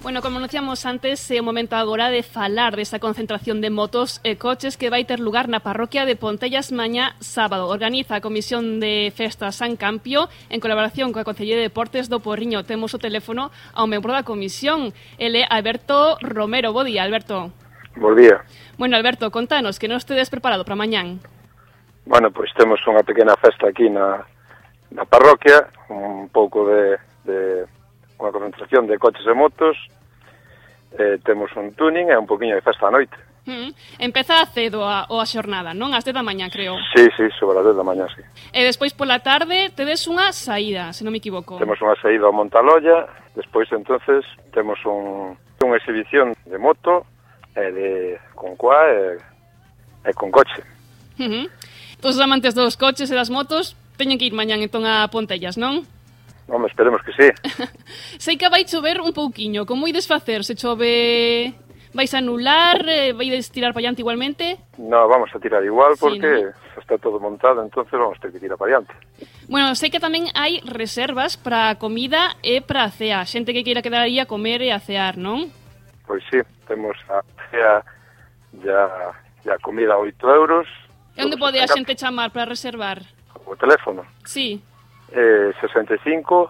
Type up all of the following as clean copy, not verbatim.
Bueno, como anunciamos antes, é o momento agora de falar desta concentración de motos e coches que vai ter lugar na parroquia de Pontellas mañá sábado. Organiza a Comisión de Festas San Campio en colaboración coa Concellería de Deportes do Porriño. Temos o teléfono ao membro da comisión. Ele é Alberto Romero. Bo día, Alberto. Bo día. Bueno, Alberto, contanos, que non estedes preparado para mañán. Bueno, pois temos unha pequena festa aquí na parroquia, un pouco de unha concentración de coches e motos, temos un tuning e un poquinho de festa a noite. Empeza cedo a xornada, non? Ás 10 da mañá, creo. Sí, sobre as 10 da mañá, sí. E despois pola tarde tedes unha saída, se non me equivoco. Temos unha saída ao Montaloia, despois entonces temos unha exhibición de moto, con coa e con coche. Todos os amantes dos coches e das motos teñen que ir mañán entón a Pontellas, non? Home, esperemos que sí. Sei que vai chover un pouquiño. Como ides facer? Se chove, vais a anular? Vais tirar para diante igualmente? No, vamos a tirar igual porque ¿no? Está todo montado, entonces vamos a ter que tirar para diante. Bueno, sei que tamén hai reservas para comida e para a cea. Xente que queira quedar aí a comer e a cear, non? Pois sí, temos a cea e a comida a 8 euros. E onde pode a xente chamar para reservar? O teléfono? Sí. 65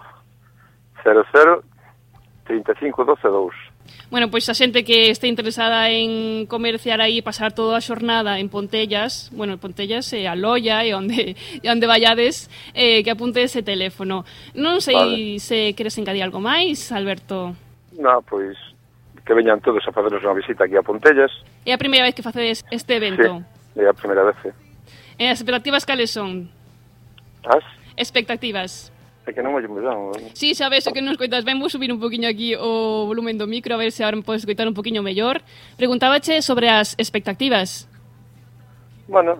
00 35 12 2. Bueno, pois a xente que este interesada en comerciar aí e pasar toda a xornada en Pontellas, bueno, Pontellas e a Loia e onde vallades, que apunte ese teléfono. Non sei se queres engadir algo máis, Alberto. No, pois que veñan todos a facernos unha visita aquí a Pontellas. É a primeira vez que facedes este evento? Sí, é a primeira vez. E as expectativas cales son? As? Expectativas. É que non me dan. Sí, sabes, o que non escoitas ben, vou subir un poquinho aquí o volumen do micro, a ver se agora me podes escoitar un poquinho mellor. Preguntábache sobre as expectativas. Bueno,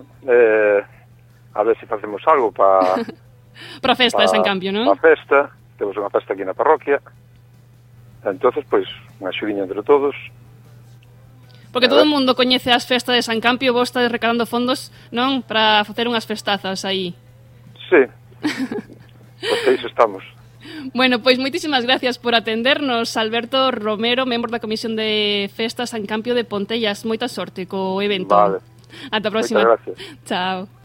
a ver se facemos algo para para a festa de San Campio, non? Para a festa, temos unha festa aquí na parroquia. Entonces, pois, unha xudiña entre todos. Porque todo o mundo coñece as festas de San Campio, vos estades recadando fondos, non? Para facer unhas festazas aí. Sí. Pois iso estamos. Bueno, pois moitísimas gracias por atendernos, Alberto Romero, membro da Comisión de Festas San Campio de Pontellas. Moita sorte co evento. Vale. Ata a próxima. Moitas gracias. Chao.